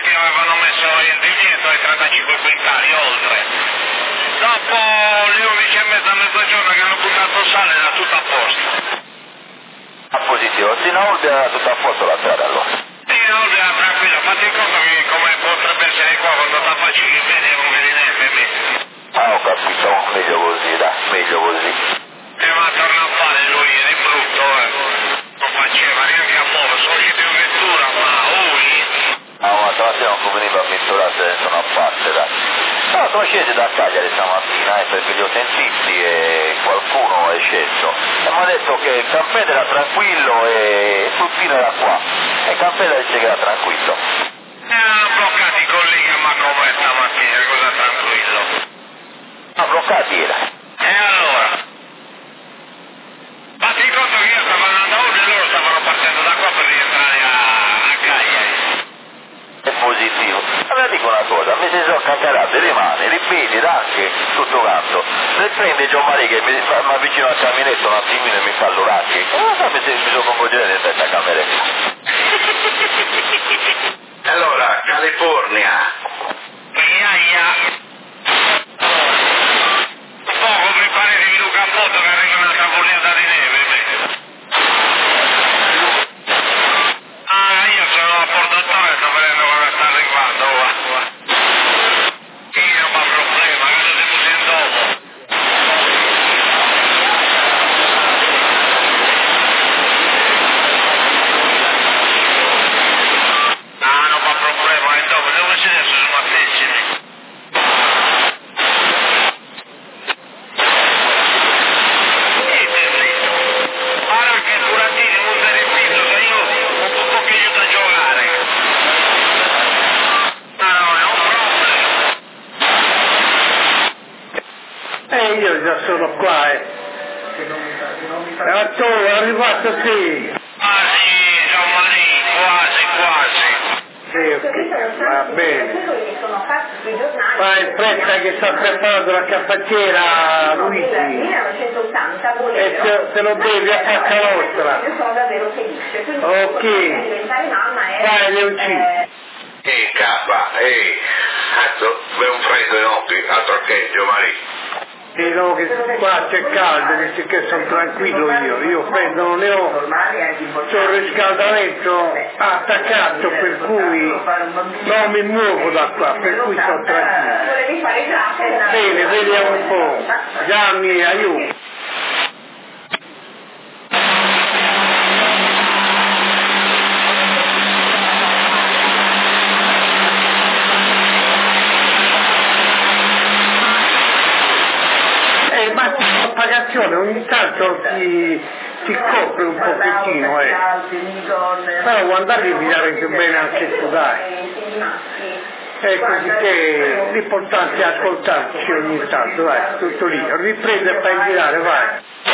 perché avevano messo il divieto ai 35 quintali oltre. Dopo le 11:30 a mezzogiorno che hanno buttato sale era tutto a posto. A positivo, sì, no, era tutto a posto la strada allora. Sì, no, era tranquillo, fate conto che come potrebbe essere qua quando ti affacci che vedi non vedi niente. Ah, ho capito, meglio così, dai, meglio così. Ma torna a fare lui, è brutto, non faceva neanche a muovere, sono uscito in vettura, ma Ma stamattina non conveniva a misturarsi adesso una parte, dai. No, sono scesi da Cagliari stamattina, perché li ho sentiti e qualcuno è sceso. E mi ha detto che il Campello era tranquillo e Tuttino era qua. E il Campello dice che era tranquillo. Erano bloccati i colleghi a Macomè stamattina, cosa tranquillo. Ma bloccati era. E allora? Fatti conto che io stavo andando a Udine e loro stavano partendo da qua per rientrare a Cagliari. È positivo. Allora dico una cosa, mi si sono cancarato, rimane, ripeti, anche tutto canto. Se prende Gian Maria che mi avvicino al caminetto un attimino e mi fa l'oracchio, mi sono coinvolgere dentro questa cameretta. Allora, California. Poco preparati Luca Foto che arriva una tavolata di neve. Io sono a Portatore, sto vedendo come sta arrivando. Io non ho problema, che lo devo dire dopo. Non fa problema, è dopo, dove si adesso sono attesimi. Ora che Buratini non te ne figlio, che io ho un po' che aiuto a giocare. No, è un problema. Io già sono qua, Ma tu, è arrivato sì. Quasi, Gianmarì, quasi. Sì, ok, va bene. Fai in fretta che sta preparando la caffettiera, Luigi. 1980 E te lo bevi a faccia nostra. Io sono davvero felice. Quindi Ok. diventare mamma è... Vai, Leoncino. Cappa, cazzo, è un freddo enorme, altro che Gianmarì. E no, che qua c'è caldo, dice che sono tranquillo io freddo non ne ho, c'ho il riscaldamento attaccato per cui non mi muovo da qua, per cui sto tranquillo. Volevi fare grazie. Bene, vediamo un po'. Gianni, aiuto. Ma la pagazione ogni tanto ti copre un pochettino, Però quando arrivi arrivi bene anche tu, dai. E così che l'importante è ascoltarci ogni tanto, dai, tutto lì. Riprende e fai girare, vai.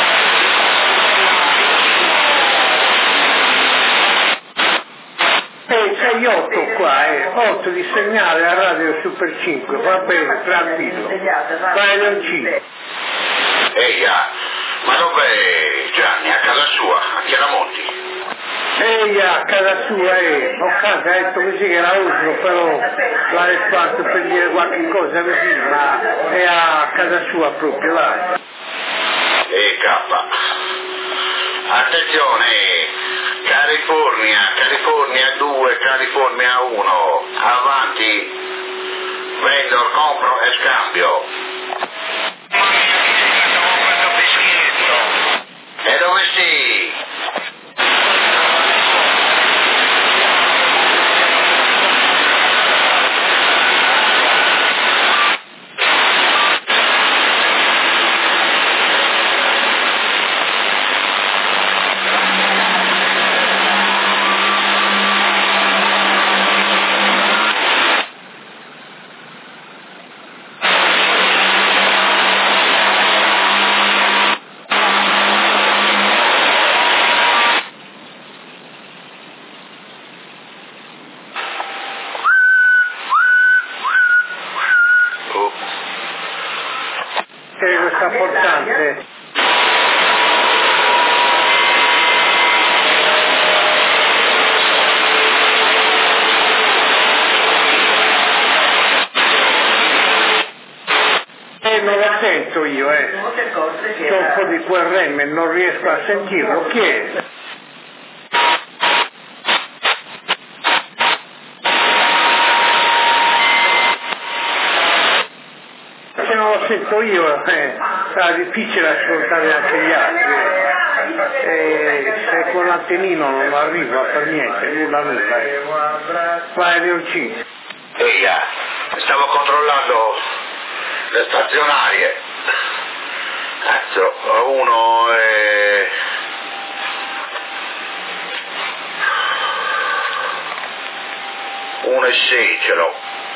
Sei 8 qua, 8 di segnale a radio Super 5, va bene, tranquillo. Vai Leoncino. Ma dov'è Gianni? A casa sua, a Chiaramonti? A casa sua, ho casa, ha detto così che era utile, però l'ha risposto per dire qualche cosa così, ma è a casa sua proprio, là. Cappa. Attenzione, California 2, California 1, avanti, vendor, compro e scambio. E dove sei? Questa portante. sento io, c'ho un po' di QRM e non riesco a sentirlo. Chi è? Se non lo sento io, sarà difficile ascoltare anche gli altri. Se con l'antennino non arriva per niente, nulla. Fai leoncino. Eia, stavo controllando le stazionarie. Cazzo, uno è... Uno e 6 ce l'ho.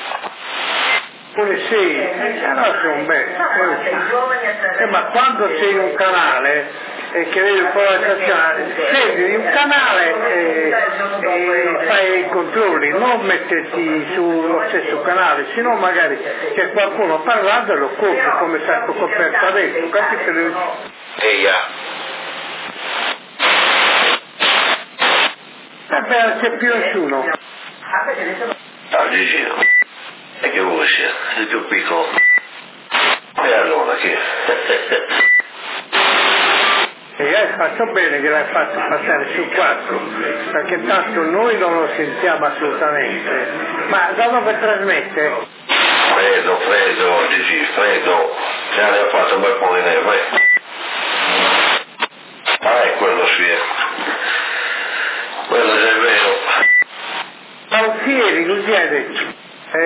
1 e 6, allora sono bene. Ma quando sei in un canale e che vedi un po' la stazione, scegli di un canale e fai i controlli, non metterti sullo stesso canale, sennò magari c'è qualcuno parlando e lo copri come sacco coperto adesso, capite? Eia. Vabbè, non c'è più nessuno. Ah, Gigino. E che voce? Sei più piccolo. E allora che? E hai fatto bene che l'hai fatto passare su 4, perché tanto noi non lo sentiamo assolutamente. Ma da dove trasmette? Freddo, Gigi, freddo. Già ne ho fatto un bel po' di neve. Ah, è quello sì. Quello già è vero. Altieri, così hai detto.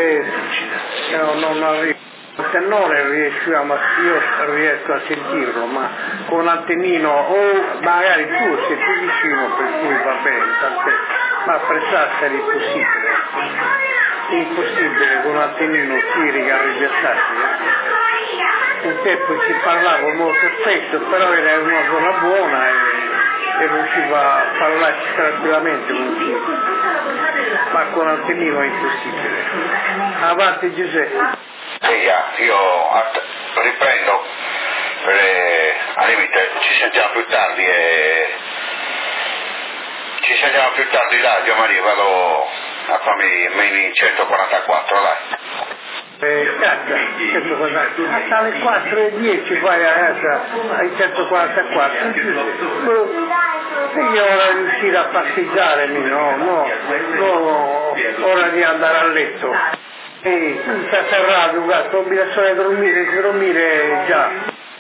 Non arrivo. Se non riusciamo, io riesco a sentirlo, ma con l'antennino o magari tu sei più vicino, per cui va bene, tant'è. Ma apprezzarsi è impossibile. È impossibile con l'antennino tiri che arrivi a Sassari. Un tempo ci parlavo molto spesso, però era una zona buona e riusciva a parlarci tranquillamente con tutti. Ma con l'antennino è impossibile. Avanti Giuseppe. Io riprendo, al limite ci sentiamo più tardi dai, Maria, vado a farmi il mini 144, dai. Cazzo, alle 4:10 vai ai 144, io ora di uscire a passeggiare, no, ora di andare a letto. Ehi, tu stai serrato, guarda, non mi lasciare dormire già.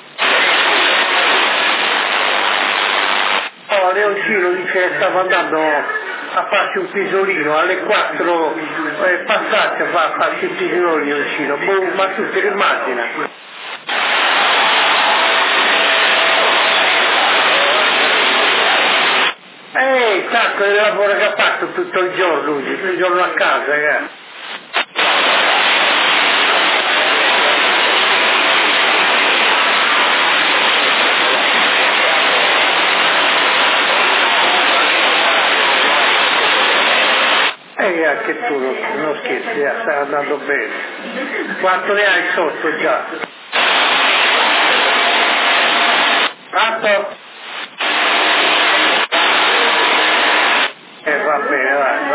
Oh, Leoncino dice che stava andando a farsi un pisolino, alle 4 passate a farsi un pisolino Leoncino, ma tu te l'immagina? Tanto il lavoro che ha fatto tutto il giorno a casa, anche tu non scherzi, stai andando bene. Quanto ne hai sotto già? Fatto? Va bene,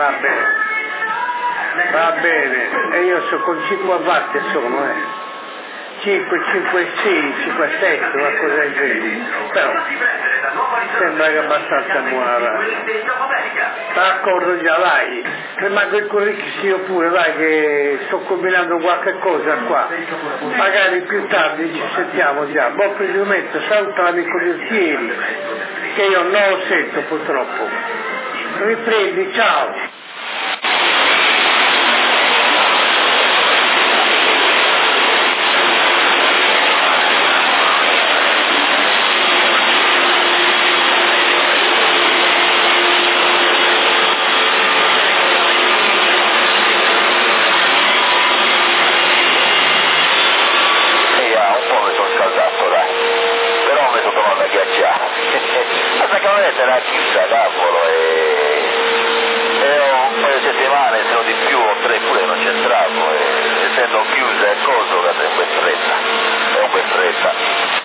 va bene. E io so con 5 watt sono, 5, 5, 6, 5, 7, qualcosa del genere. Però sembra che è abbastanza buona radio. D'accordo già, vai. Rimango il curriculum io pure, vai, che sto combinando qualche cosa qua. Magari più tardi ci sentiamo già. Buon proseguimento, saluta l'amico Altieri, che io non lo sento purtroppo. Riprendi, ciao. La chiusa cavolo e ho un paio di settimane, se non di più, o 3 pure non c'entravo e essendo chiusa e coso è un po' stretta.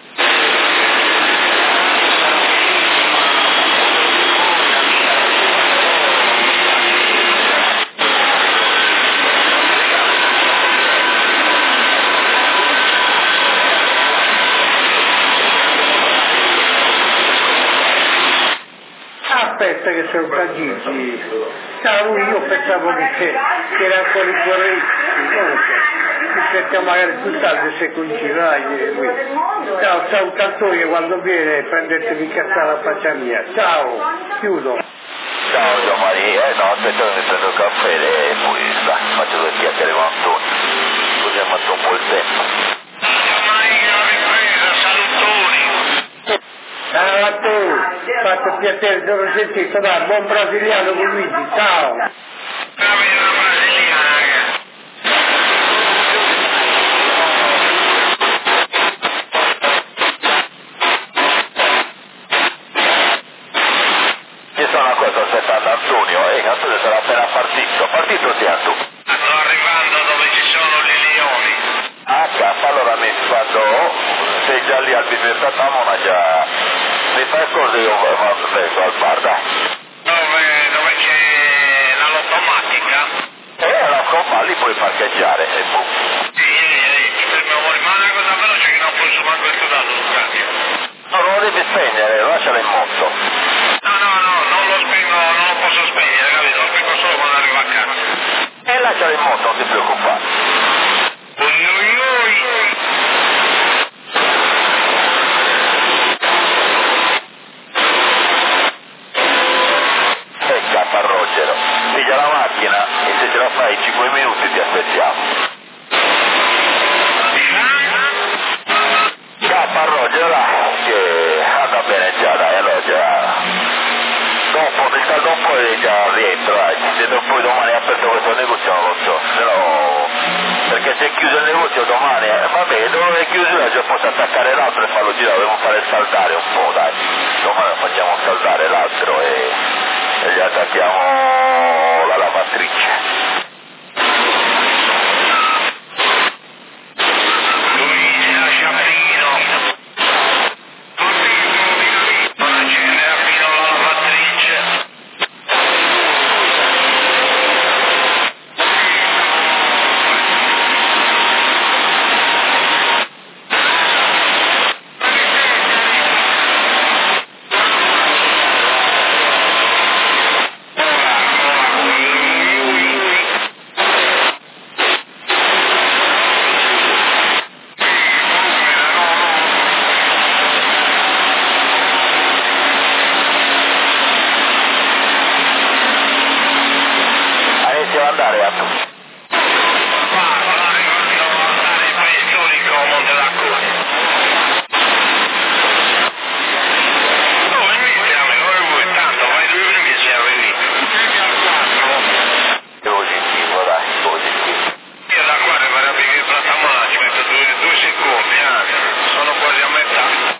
volta che sono Gigi, io pensavo che era ancora in comunque, ci aspettiamo magari più tardi se coinciderai lui. Ciao, salutatore, quando viene prendetevi il caffè alla faccia mia. Ciao, chiudo. Ciao Gianmari, no, aspetta che mi prendo il caffè e poi faccio due chiacchiere con Antonio, così ha fatto un po' il tempo. Gianmari che l'ho ripresa, salutoni! Ciao a te, fatto piacere, te l'ho sentito, dai, buon brasiliano con Luigi, ciao! Una brasiliana che... Ci sono una cosa aspettando Antonio, Antonio sarà appena partito sia tu. Sto arrivando dove ci sono gli leoni. Allora quando sei già lì al biblioteca Tamona già mi fai scorso io vengo al bar, dai. Dove c'è l'automatica? La scompa lì puoi parcheggiare e boom. Ma una cosa veloce che non posso manco studiare sul cambio. No, non lo devi spegnere, lascialo in moto. No, non lo spengo, non lo posso spegnere, capito? Lo spengo solo quando arrivo a casa. E lascialo in moto, non ti preoccupare. Ruggero, piglia la macchina e se ce la fai in 5 minuti ti aspettiamo. Scappa Ruggero, là, che anda bene già, dai, allora già. Dopo, mi sta dopo e già rientro, dai, se poi domani è aperto questo negozio non lo so, però perché se è chiuso il negozio domani, vabbè, dove è chiuso già posso attaccare l'altro e farlo girare, dobbiamo fare saldare un po', dai, domani facciamo saldare l'altro e gli attacchiamo la lavatrice. Luigi lascia Pino. Non accende a Pino la lavatrice. Andare a tu. Andare preistorico a Monte d'Acqua. Dove mi siamo? Dove vuoi? Tanto fai 2 minuti e siamo lì. Positivo, dai, positivo. Io da qua per aprire il Platamona ci metto 2 secondi, sono quasi a metà.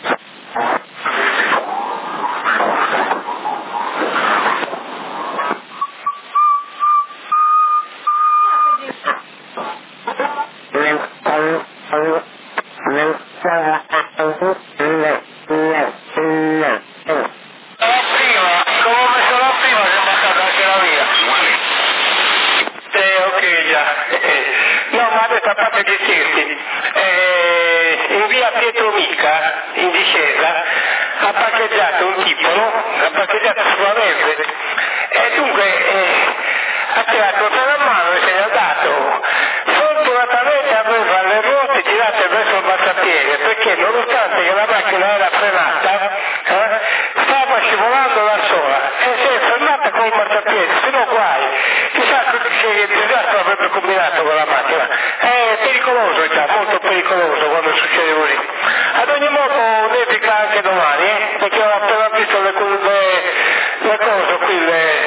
In via Pietro Mica, in discesa, ha parcheggiato un tipo, no? Ha parcheggiato sulla verde e dunque ha tirato il freno a mano e se ne è andato. Fortunatamente aveva le ruote girate verso il marciapiede perché nonostante che la macchina era frenata stava scivolando da sola e si è fermata con il marciapiede, se no guai, chissà che disastro avrebbe combinato con la macchina. È pericoloso già, molto pericoloso quando succede così. Ad ogni modo nevica anche domani, perché ho appena visto le cose qui,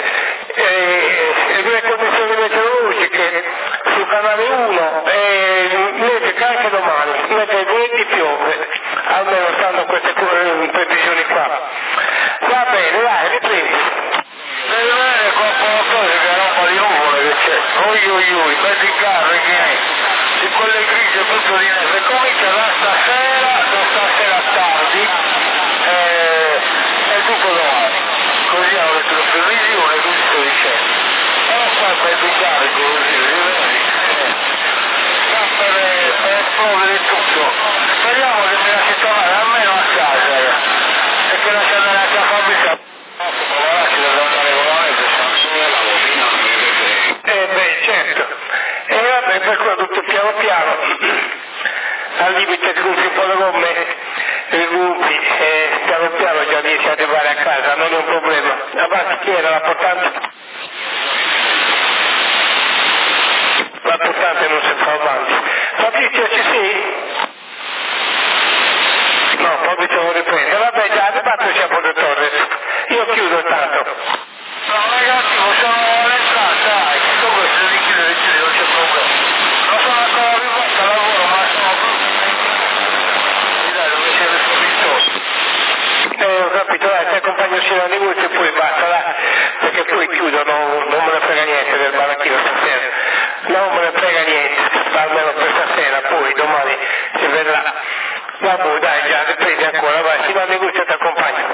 le condizioni meteorologiche sul canale 1 e nevica anche domani, mentre lunedì piove, almeno stando queste previsioni qua. Va bene, dai, riprendi. Deve avere qualcosa che roba di nuvole che c'è. Oi, questi carri che è. Di quelle grigie tutto di neve. Comincia da stasera tardi e tutto domani. Così hanno detto le previsioni e così sto dicendo. Però poi per i carico così, vedi? Sta per esplodere tutto. Speriamo che mi lasci tornare almeno a casa. E che lasci andare anche a fabbrica. sgonfi un po' le gomme, i gonfi, piano piano già riesci ad arrivare a casa, non è un problema. Avanti, chi era l'importante? L'importante non si fa avanti. Fabrizio, ci sei? No, Fabrizio non riprende. Vabbè, già arrivato siamo da Torres. Io chiudo tanto. No ragazzi, possiamo entrare, dai, comunque se li chiude, non c'è problema. Non sono ancora arrivato al lavoro, ma sono dai, dove c'è il sorriso. Ho capito, ti accompagno sino al negozio e poi basta, là, perché poi chiudo, non me ne frega niente del baracchino stasera. Non me ne frega niente, almeno per stasera, poi domani si vedrà. Vabbè, dai, già, riprendi ancora, vai, fino al negozio ti accompagno.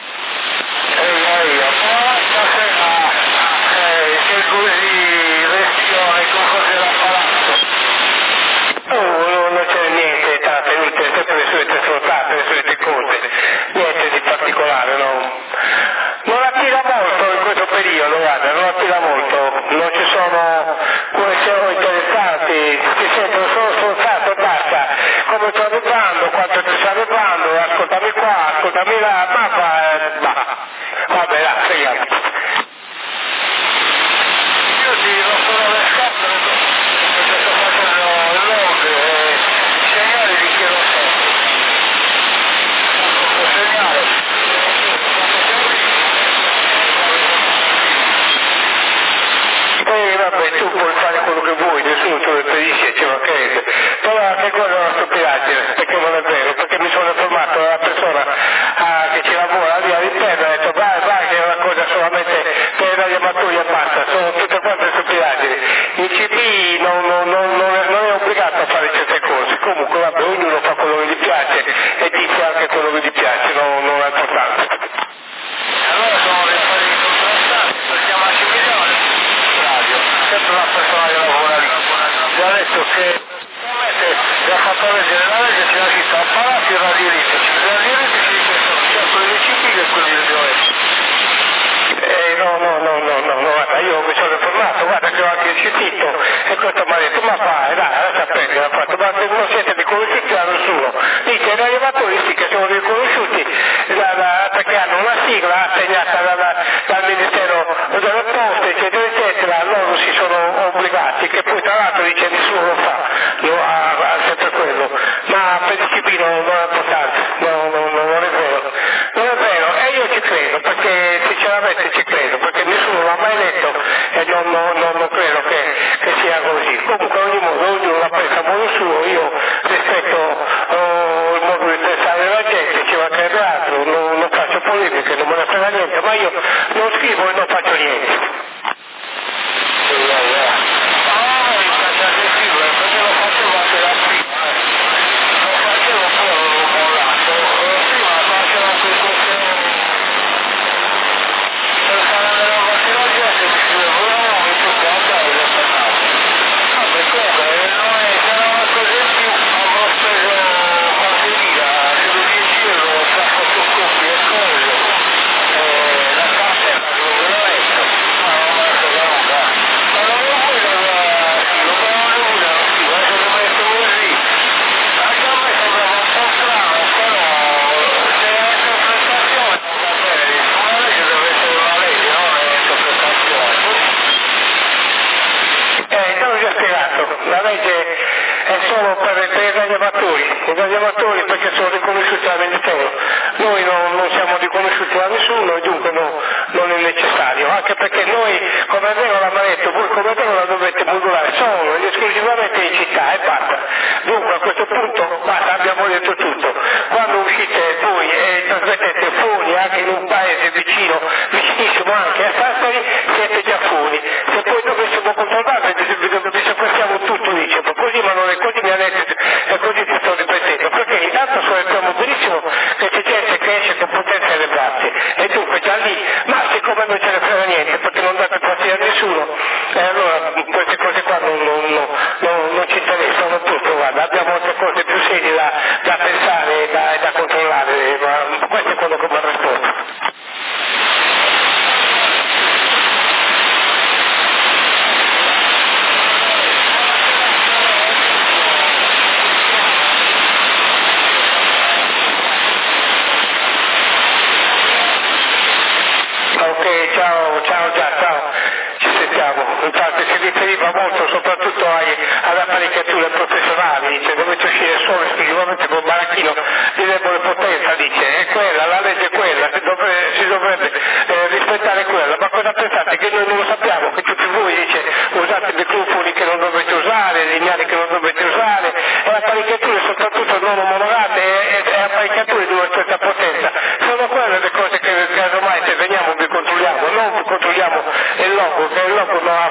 Stasera, che così restio nei confronti della palazzo. Non c'è niente, tanto inutile, sempre le solite sfruttate, le solite cose, niente di particolare, no? Non attira molto in questo periodo, guarda, non attira molto, non ci sono questioni interessanti, si sentono solo sforzate e basta, come sto arrivando, quanto ti sta arrivando, ascoltami qua, ascoltami là, vabbè, là, freghiamo. Io ti non sono le scarpe, perché sto facendo il log e segnali di che lo so. Lo segnale. Vabbè, tu puoi fare quello che vuoi, nessuno te lo impedisce, ci mancherebbe. Però anche quella è una stupidaggine, perché non è vero, perché mi sono informato da una persona che ci lavora lì all'interno e ha detto vai che è una cosa solamente per i radioamatori e basta, sono tutte quante stupidaggini. Il CB non è obbligato a fare certe cose, comunque vabbè, ognuno fa quello che gli piace e dice anche quello che gli piace, non è importante. Allora sono dei affari contrastanti, perché Massimiliano sempre una persona che lavora lì, gli ha detto che gli ha fatto leggere la legge, c'è la città, palazzi e radioelittici, i radioelittici sia quelli del CP che quelli del DOS. No, guarda, io mi sono informato, guarda che ho anche sentito e questo mi ha detto, ma vai, dai, lascia prendere, ha fatto, ma se non siete riconosciuti da nessuno, dice, i radioamatori sì che sono riconosciuti perché hanno una sigla assegnata dal Ministero delle Poste, eccetera, loro si sono obbligati, che poi tra l'altro dice nessuno lo fa, ha sempre quello, ma per il CP non è importante, non è vero, e io ci credo, perché sinceramente ci credo, perché nessuno l'ha mai detto e non credo che sia così. Comunque ognuno la pensa a modo suo, io rispetto il modo di pensare della gente, ci mancherebbe altro, non faccio polemiche, non me ne frega niente, ma io non scrivo e non faccio niente. La legge è solo per i radioamatori perché sono riconosciuti dal Ministero, noi non siamo riconosciuti da nessuno e dunque non è necessario, anche perché noi come regola l'ha detto, voi come regola dovete modulare solo ed esclusivamente in città e basta, dunque a questo punto basta, abbiamo detto tutto, quando uscite voi e trasmettete fuori anche in un paese vicinissimo anche a Sassari, siete già fuori, se poi dovessimo controllare vi sequestriamo tutto, dice, ma così ma non è così, mi ha detto, e così ti sto ripetendo, perché intanto sappiamo benissimo che c'è gente che esce con potenza elevate e dunque già lì, ma siccome non ce ne frega niente perché non date fastidio a nessuno, e allora queste cose qua non ci interessano tutto, guarda, abbiamo altre cose più serie da pensare e da controllare, ma questo è quello che mi ha risposto. riferiva molto soprattutto alle apparecchiature professionali, dice dovete uscire solo esclusivamente con baracchino di debole potenza, dice, è quella, la legge è quella, si dovrebbe rispettare quella, ma cosa pensate che noi non lo sappiamo, che tutti voi dice usate microfoni che non dovete usare, lineari che non dovete usare, e apparecchiature soprattutto non omologate e apparecchiature di una certa potenza, sono quelle le cose che casomai se veniamo vi controlliamo, non vi controlliamo il logo, che il logo non ha